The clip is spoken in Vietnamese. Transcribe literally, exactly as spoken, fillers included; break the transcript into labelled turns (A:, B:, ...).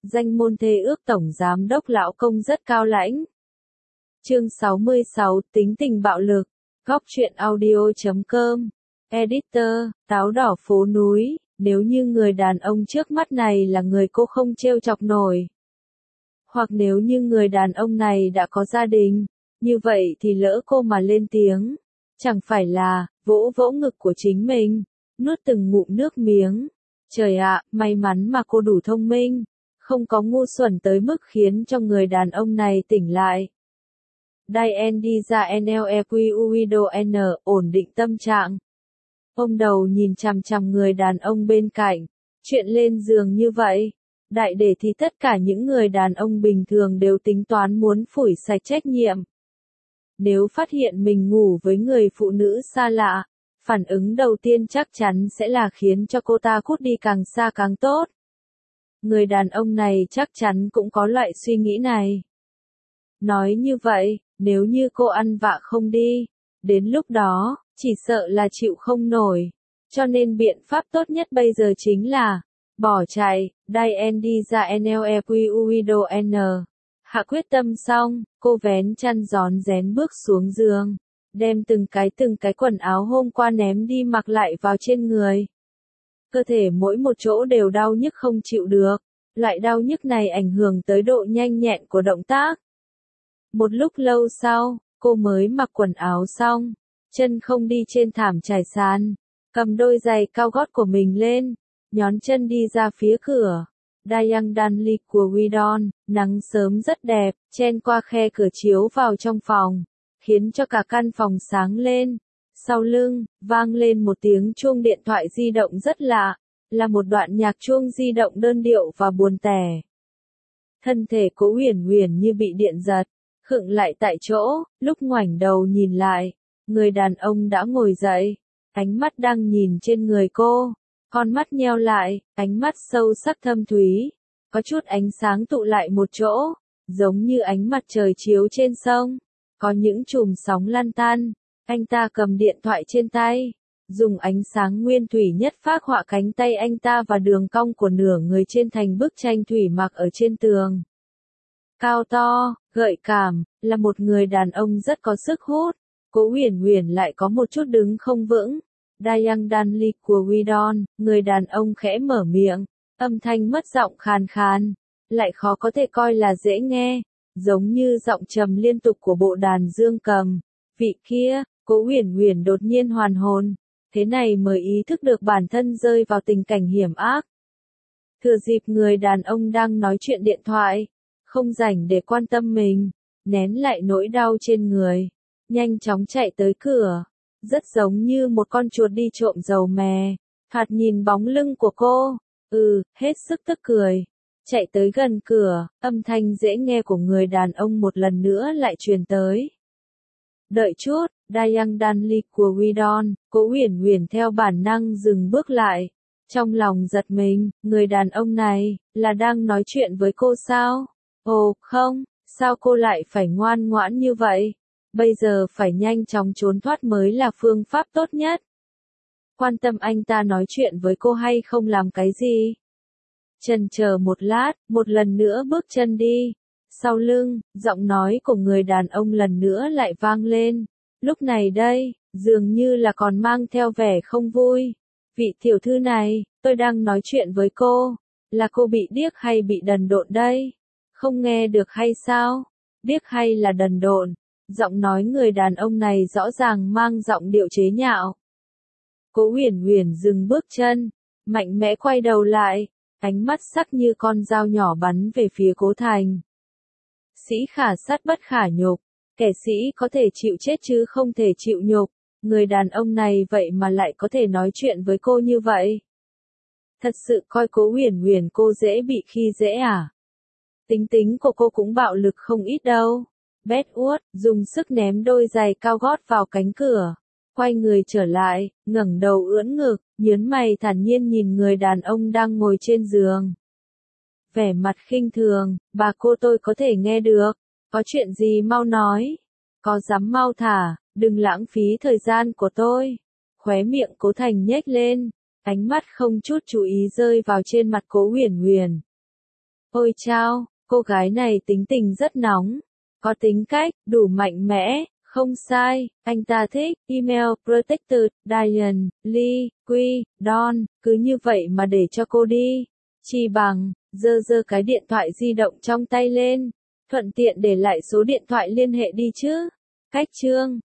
A: danh môn thê ước tổng giám đốc lão công rất cao lãnh. Chương sáu mươi sáu, tính tình bạo lực. Góc truyện audio chấm com. Editor, táo đỏ phố núi, nếu như người đàn ông trước mắt này là người cô không trêu chọc nổi. Hoặc nếu như người đàn ông này đã có gia đình, như vậy thì lỡ cô mà lên tiếng, chẳng phải là vỗ vỗ ngực của chính mình, nuốt từng ngụm nước miếng. Trời ạ, may mắn mà cô đủ thông minh, không có ngu xuẩn tới mức khiến cho người đàn ông này tỉnh lại. Diane đi ra en lờ e quy u widow N, ổn định tâm trạng. Ông đầu nhìn chằm chằm người đàn ông bên cạnh, chuyện lên giường như vậy. Đại để thì tất cả những người đàn ông bình thường đều tính toán muốn phủi sạch trách nhiệm. Nếu phát hiện mình ngủ với người phụ nữ xa lạ, phản ứng đầu tiên chắc chắn sẽ là khiến cho cô ta cút đi càng xa càng tốt. Người đàn ông này chắc chắn cũng có loại suy nghĩ này. Nói như vậy, nếu như cô ăn vạ không đi, đến lúc đó, chỉ sợ là chịu không nổi. Cho nên biện pháp tốt nhất bây giờ chính là bỏ chạy. Diane đi ra en lờ e quy u widow N. Hạ quyết tâm xong, cô vén chăn rón rén bước xuống giường, đem từng cái từng cái quần áo hôm qua ném đi mặc lại vào trên người. Cơ thể mỗi một chỗ đều đau nhức không chịu được, loại đau nhức này ảnh hưởng tới độ nhanh nhẹn của động tác. Một lúc lâu sau, cô mới mặc quần áo xong, chân không đi trên thảm trải sàn, cầm đôi giày cao gót của mình lên, nhón chân đi ra phía cửa. Diane Dunley của Widon, nắng sớm rất đẹp, chen qua khe cửa chiếu vào trong phòng, khiến cho cả căn phòng sáng lên. Sau lưng, vang lên một tiếng chuông điện thoại di động rất lạ, là một đoạn nhạc chuông di động đơn điệu và buồn tẻ. Thân thể Cố Huyền Huyền như bị điện giật, khựng lại tại chỗ, lúc ngoảnh đầu nhìn lại, người đàn ông đã ngồi dậy, ánh mắt đang nhìn trên người cô. Con mắt nheo lại, ánh mắt sâu sắc thâm thúy, có chút ánh sáng tụ lại một chỗ, giống như ánh mặt trời chiếu trên sông, có những chùm sóng lan tan. Anh ta cầm điện thoại trên tay, dùng ánh sáng nguyên thủy nhất phác họa cánh tay anh ta và đường cong của nửa người trên thành bức tranh thủy mặc ở trên tường. Cao to, gợi cảm, là một người đàn ông rất có sức hút. Cố Huyền Huyền lại có một chút đứng không vững. Diane Dunley của Widon, người đàn ông khẽ mở miệng, âm thanh mất giọng khàn khàn, lại khó có thể coi là dễ nghe, giống như giọng trầm liên tục của bộ đàn dương cầm. Vị kia, Cố Huyền Huyền đột nhiên hoàn hồn, thế này mới ý thức được bản thân rơi vào tình cảnh hiểm ác. Thừa dịp người đàn ông đang nói chuyện điện thoại, không rảnh để quan tâm mình, nén lại nỗi đau trên người, nhanh chóng chạy tới cửa. Rất giống như một con chuột đi trộm dầu mè, thoạt nhìn bóng lưng của cô, ừ, hết sức tức cười. Chạy tới gần cửa, âm thanh dễ nghe của người đàn ông một lần nữa lại truyền tới. Đợi chút, Diane Dunley của Widon, Cố Huyền Huyền theo bản năng dừng bước lại. Trong lòng giật mình, người đàn ông này, là đang nói chuyện với cô sao? Ồ, không, sao cô lại phải ngoan ngoãn như vậy? Bây giờ phải nhanh chóng trốn thoát mới là phương pháp tốt nhất. Quan tâm anh ta nói chuyện với cô hay không làm cái gì? Chần chờ một lát, một lần nữa bước chân đi. Sau lưng, giọng nói của người đàn ông lần nữa lại vang lên. Lúc này đây, dường như là còn mang theo vẻ không vui. Vị tiểu thư này, tôi đang nói chuyện với cô. Là cô bị điếc hay bị đần độn đây? Không nghe được hay sao? Điếc hay là đần độn? Giọng nói người đàn ông này rõ ràng mang giọng điệu chế nhạo. Cố Huyền Huyền dừng bước chân, mạnh mẽ quay đầu lại, ánh mắt sắc như con dao nhỏ bắn về phía Cố Thành. Sĩ khả sát bất khả nhục, kẻ sĩ có thể chịu chết chứ không thể chịu nhục. Người đàn ông này vậy mà lại có thể nói chuyện với cô như vậy. Thật sự coi Cố Huyền Huyền cô dễ bị khi dễ à? Tính tính của cô cũng bạo lực không ít đâu. Bét uốt, dùng sức ném đôi giày cao gót vào cánh cửa. Quay người trở lại, ngẩng đầu ưỡn ngực, nhớn mày thản nhiên nhìn người đàn ông đang ngồi trên giường. Vẻ mặt khinh thường, bà cô tôi có thể nghe được. Có chuyện gì mau nói. Có dám mau thả, đừng lãng phí thời gian của tôi. Khóe miệng Cố Thành nhếch lên, ánh mắt không chút chú ý rơi vào trên mặt Cố Huyền Huyền. Ôi chao, cô gái này tính tình rất nóng. Có tính cách, đủ mạnh mẽ, không sai, anh ta thích, email, protected, Diane, Lee, Quy, Don, cứ như vậy mà để cho cô đi. Chi bằng, giơ giơ cái điện thoại di động trong tay lên, thuận tiện để lại số điện thoại liên hệ đi chứ. Cách chương